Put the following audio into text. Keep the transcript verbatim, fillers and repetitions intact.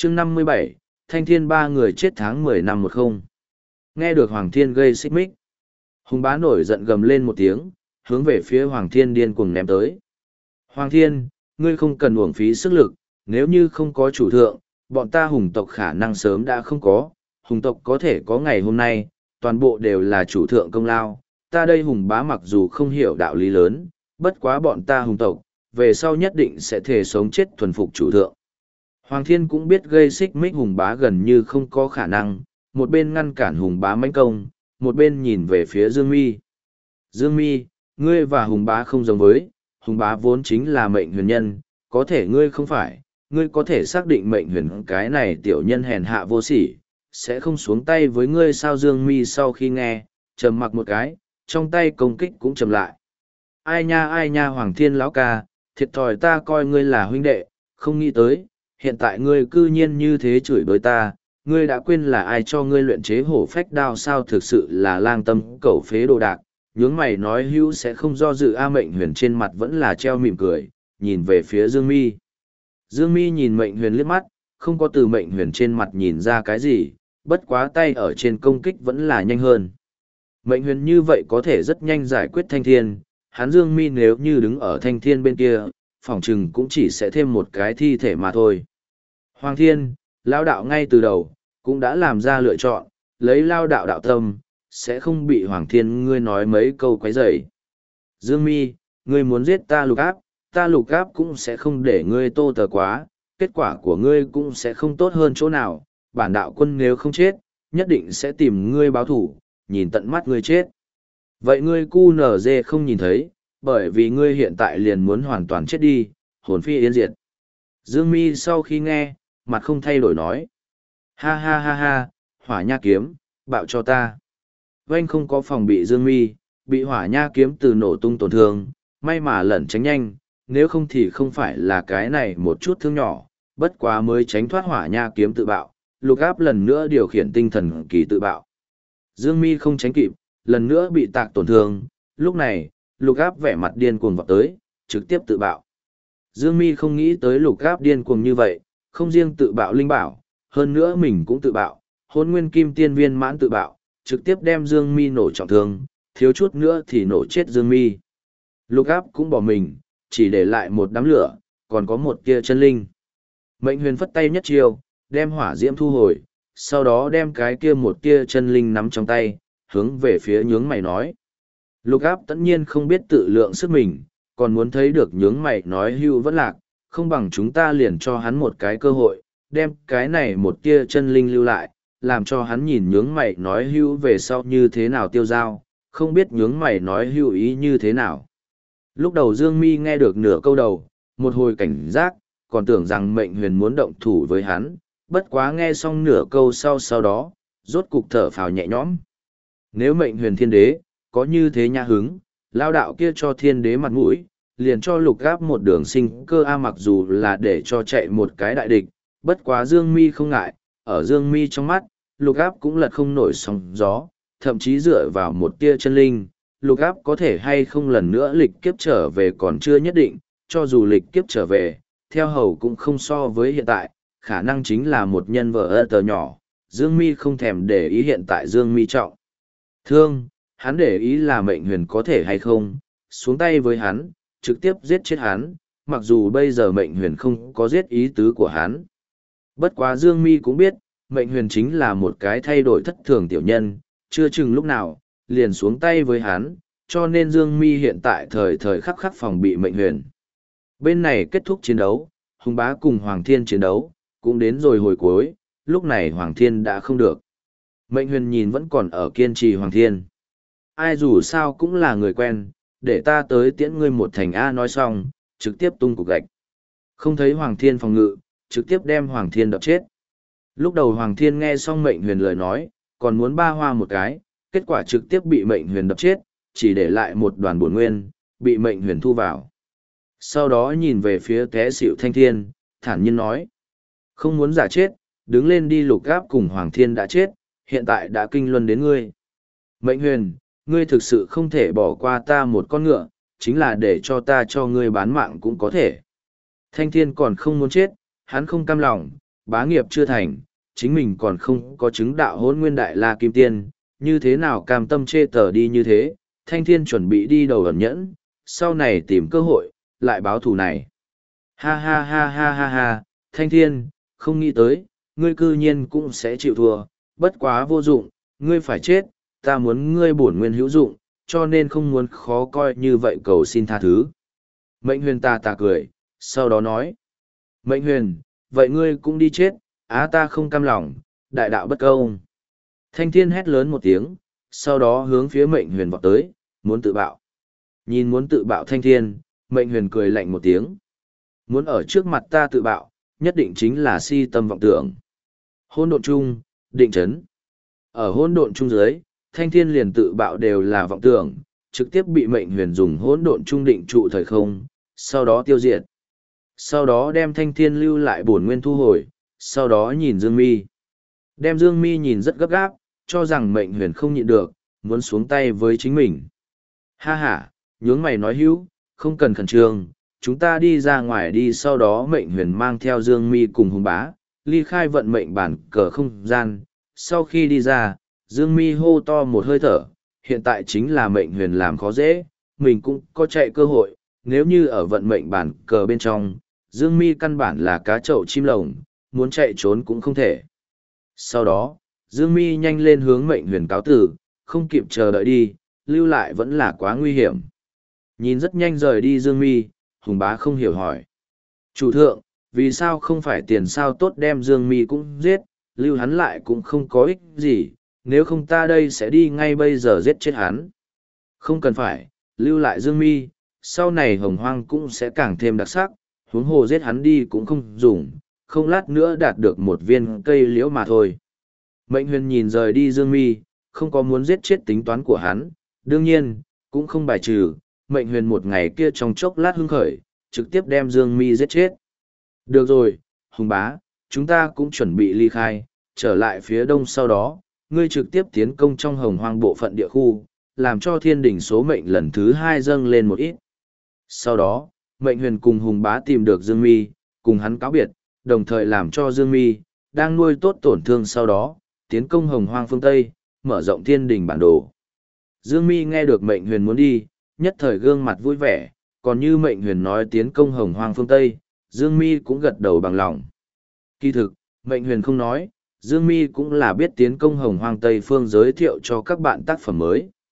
chương năm mươi bảy, Thanh Thiên ba người chết tháng mười năm một không. Nghe được Hoàng Thiên gây xích mích. Hùng bá nổi giận gầm lên một tiếng, hướng về phía Hoàng Thiên điên cuồng ném tới. Hoàng Thiên, ngươi không cần uổng phí sức lực, nếu như không có chủ thượng, bọn ta hùng tộc khả năng sớm đã không có, hùng tộc có thể có ngày hôm nay, toàn bộ đều là chủ thượng công lao. Ta đây hùng bá mặc dù không hiểu đạo lý lớn, bất quá bọn ta hùng tộc, về sau nhất định sẽ thể sống chết thuần phục chủ thượng. Hoàng Thiên cũng biết gây xích mích hùng bá gần như không có khả năng, một bên ngăn cản hùng bá mãnh công, một bên nhìn về phía Dương Mi. Dương Mi, ngươi và hùng bá không giống với, hùng bá vốn chính là mệnh huyền nhân, có thể ngươi không phải, ngươi có thể xác định mệnh huyền cái này tiểu nhân hèn hạ vô sỉ, sẽ không xuống tay với ngươi sao? Dương Mi sau khi nghe, trầm mặc một cái, trong tay công kích cũng trầm lại. Ai nha ai nha Hoàng Thiên lão ca, thiệt thòi ta coi ngươi là huynh đệ, không nghĩ tới, hiện tại ngươi cư nhiên như thế chửi bới ta, ngươi đã quên là ai cho ngươi luyện chế hổ phách đao sao? Thực sự là lang tâm cẩu phế đồ đạc, nhướng mày nói hữu sẽ không do dự. A Mệnh Huyền trên mặt vẫn là treo mỉm cười, nhìn về phía Dương Mi. Dương Mi nhìn Mệnh Huyền liếc mắt, không có từ Mệnh Huyền trên mặt nhìn ra cái gì, bất quá tay ở trên công kích vẫn là nhanh hơn. Mệnh Huyền như vậy có thể rất nhanh giải quyết Thanh Thiên, hắn Dương Mi nếu như đứng ở Thanh Thiên bên kia, phỏng chừng cũng chỉ sẽ thêm một cái thi thể mà thôi. Hoàng Thiên, Lao đạo ngay từ đầu, cũng đã làm ra lựa chọn, lấy Lao đạo đạo tâm, sẽ không bị Hoàng Thiên ngươi nói mấy câu quấy rầy. Dương Mi, ngươi muốn giết ta Lục Áp, ta Lục Áp cũng sẽ không để ngươi tô tờ quá, kết quả của ngươi cũng sẽ không tốt hơn chỗ nào, bản đạo quân nếu không chết, nhất định sẽ tìm ngươi báo thủ, nhìn tận mắt ngươi chết. Vậy ngươi cu nở dê không nhìn thấy, bởi vì ngươi hiện tại liền muốn hoàn toàn chết đi, hồn phi yên diệt. Dương Mi sau khi nghe, mặt không thay đổi nói. Ha ha ha ha, hỏa nha kiếm, bạo cho ta. Vanh không có phòng bị Dương Mi, bị hỏa nha kiếm từ nổ tung tổn thương, may mà lẩn tránh nhanh, nếu không thì không phải là cái này một chút thương nhỏ, bất quá mới tránh thoát hỏa nha kiếm tự bạo, Lục Áp lần nữa điều khiển tinh thần kỳ tự bạo. Dương Mi không tránh kịp, lần nữa bị tạc tổn thương, lúc này, Lục Áp vẻ mặt điên cuồng vọt tới, trực tiếp tự bạo. Dương Mi không nghĩ tới Lục Áp điên cuồng như vậy, không riêng tự bạo linh bảo, hơn nữa mình cũng tự bạo, Hỗn Nguyên Kim Tiên viên mãn tự bạo, trực tiếp đem Dương Mi nổ trọng thương, thiếu chút nữa thì nổ chết Dương Mi. Lục Áp cũng bỏ mình, chỉ để lại một đám lửa, còn có một tia chân linh. Mệnh Huyền phất tay nhất chiêu, đem hỏa diễm thu hồi, sau đó đem cái kia một tia chân linh nắm trong tay, hướng về phía nhướng mày nói. Lục Áp tất nhiên không biết tự lượng sức mình, còn muốn thấy được nhướng mày nói hưu vẫn lạc, không bằng chúng ta liền cho hắn một cái cơ hội, đem cái này một tia chân linh lưu lại, làm cho hắn nhìn nhướng mày nói hưu về sau như thế nào tiêu dao, không biết nhướng mày nói hưu ý như thế nào. Lúc đầu Dương Mi nghe được nửa câu đầu, một hồi cảnh giác, còn tưởng rằng Mệnh Huyền muốn động thủ với hắn, bất quá nghe xong nửa câu sau sau đó, rốt cục thở phào nhẹ nhõm. Nếu Mệnh Huyền thiên đế, có như thế nha hứng, lao đạo kia cho thiên đế mặt mũi, liền cho Lục Áp một đường sinh cơ. A mặc dù là để cho chạy một cái đại địch, bất quá Dương Mi không ngại, ở Dương Mi trong mắt, Lục Áp cũng lật không nổi sóng gió, thậm chí dựa vào một tia chân linh, Lục Áp có thể hay không lần nữa lịch kiếp trở về còn chưa nhất định, cho dù lịch kiếp trở về, theo hầu cũng không so với hiện tại, khả năng chính là một nhân vật ơ tờ nhỏ. Dương Mi không thèm để ý hiện tại Dương Mi trọng thương, hắn để ý là Mệnh Huyền có thể hay không xuống tay với hắn, trực tiếp giết chết hắn, mặc dù bây giờ Mệnh Huyền không có giết ý tứ của hắn. Bất quá Dương Mi cũng biết, Mệnh Huyền chính là một cái thay đổi thất thường tiểu nhân, chưa chừng lúc nào liền xuống tay với hắn, cho nên Dương Mi hiện tại thời thời khắc khắc phòng bị Mệnh Huyền. Bên này kết thúc chiến đấu, Hùng Bá cùng Hoàng Thiên chiến đấu cũng đến rồi hồi cuối, lúc này Hoàng Thiên đã không được. Mệnh Huyền nhìn vẫn còn ở kiên trì Hoàng Thiên. Ai dù sao cũng là người quen, để ta tới tiễn ngươi một thành A. Nói xong, trực tiếp tung cục gạch. Không thấy Hoàng Thiên phòng ngự, trực tiếp đem Hoàng Thiên đập chết. Lúc đầu Hoàng Thiên nghe xong Mệnh Huyền lời nói, còn muốn ba hoa một cái, kết quả trực tiếp bị Mệnh Huyền đập chết, chỉ để lại một đoàn bổn nguyên, bị Mệnh Huyền thu vào. Sau đó nhìn về phía té xỉu Thanh Thiên, thản nhiên nói. Không muốn giả chết, đứng lên đi. Lục Áp cùng Hoàng Thiên đã chết, hiện tại đã kinh luân đến ngươi. Mệnh Huyền, ngươi thực sự không thể bỏ qua ta một con ngựa, chính là để cho ta cho ngươi bán mạng cũng có thể. Thanh Thiên còn không muốn chết, hắn không cam lòng, bá nghiệp chưa thành, chính mình còn không có chứng đạo hôn nguyên đại la kim tiên, như thế nào cam tâm chê tờ đi như thế, Thanh Thiên chuẩn bị đi đầu ẩn nhẫn, sau này tìm cơ hội, lại báo thù này. Ha ha ha ha ha ha, Thanh Thiên, không nghĩ tới, ngươi cư nhiên cũng sẽ chịu thua, bất quá vô dụng, ngươi phải chết, ta muốn ngươi bổn nguyên hữu dụng, cho nên không muốn khó coi như vậy cầu xin tha thứ. Mệnh huyền ta ta cười, sau đó nói. Mệnh huyền, vậy ngươi cũng đi chết, á ta không cam lòng, đại đạo bất công. Thanh Thiên hét lớn một tiếng, sau đó hướng phía mệnh huyền vọt tới, muốn tự bạo. Nhìn muốn tự bạo Thanh Thiên, mệnh huyền cười lạnh một tiếng. Muốn ở trước mặt ta tự bạo, nhất định chính là si tâm vọng tưởng. Hôn độn chung, định chấn. Ở hôn độn chung dưới, Thanh Thiên liền tự bạo đều là vọng tưởng, trực tiếp bị mệnh huyền dùng hôn độn chung định trụ thời không, sau đó tiêu diệt. Sau đó đem Thanh Thiên lưu lại bổn nguyên thu hồi, sau đó nhìn Dương Mi. Đem Dương Mi nhìn rất gấp gáp, cho rằng mệnh huyền không nhịn được, muốn xuống tay với chính mình. Ha ha, nhướng mày nói hữu, không cần khẩn trương, chúng ta đi ra ngoài đi. Sau đó mệnh huyền mang theo Dương Mi cùng hùng bá, ly khai vận mệnh bản cờ không gian. Sau khi đi ra, Dương Mi hô to một hơi thở, hiện tại chính là mệnh huyền làm khó dễ, mình cũng có chạy cơ hội, nếu như ở vận mệnh bản cờ bên trong, Dương Mi căn bản là cá chậu chim lồng, muốn chạy trốn cũng không thể. Sau đó, Dương Mi nhanh lên hướng mệnh huyền cáo tử, không kịp chờ đợi đi, lưu lại vẫn là quá nguy hiểm. Nhìn rất nhanh rời đi Dương Mi, hùng bá không hiểu hỏi. Chủ thượng, vì sao không phải tiền sao tốt đem Dương Mi cũng giết, lưu hắn lại cũng không có ích gì, nếu không ta đây sẽ đi ngay bây giờ giết chết hắn. Không cần phải, lưu lại Dương Mi, sau này hồng hoang cũng sẽ càng thêm đặc sắc, huống hồ giết hắn đi cũng không dùng, không lát nữa đạt được một viên cây liễu mà thôi. Mệnh huyền nhìn rời đi Dương Mi, không có muốn giết chết tính toán của hắn, đương nhiên, cũng không bài trừ, mệnh huyền một ngày kia trong chốc lát hưng khởi, trực tiếp đem Dương Mi giết chết. Được rồi, hùng bá, chúng ta cũng chuẩn bị ly khai, trở lại phía đông sau đó, ngươi trực tiếp tiến công trong hồng hoang bộ phận địa khu, làm cho thiên đỉnh số mệnh lần thứ hai dâng lên một ít. Sau đó, mệnh huyền cùng hùng bá tìm được Dương Mi, cùng hắn cáo biệt, đồng thời làm cho Dương Mi, đang nuôi tốt tổn thương sau đó, tiến công hồng hoang phương Tây, mở rộng thiên đỉnh bản đồ. Dương Mi nghe được mệnh huyền muốn đi, nhất thời gương mặt vui vẻ, còn như mệnh huyền nói tiến công hồng hoang phương Tây, Dương Mi cũng gật đầu bằng lòng. Kỳ thực, mệnh huyền không nói, Dương Mi cũng là biết tiến công hồng hoang Tây phương giới thiệu cho các bạn tác phẩm mới.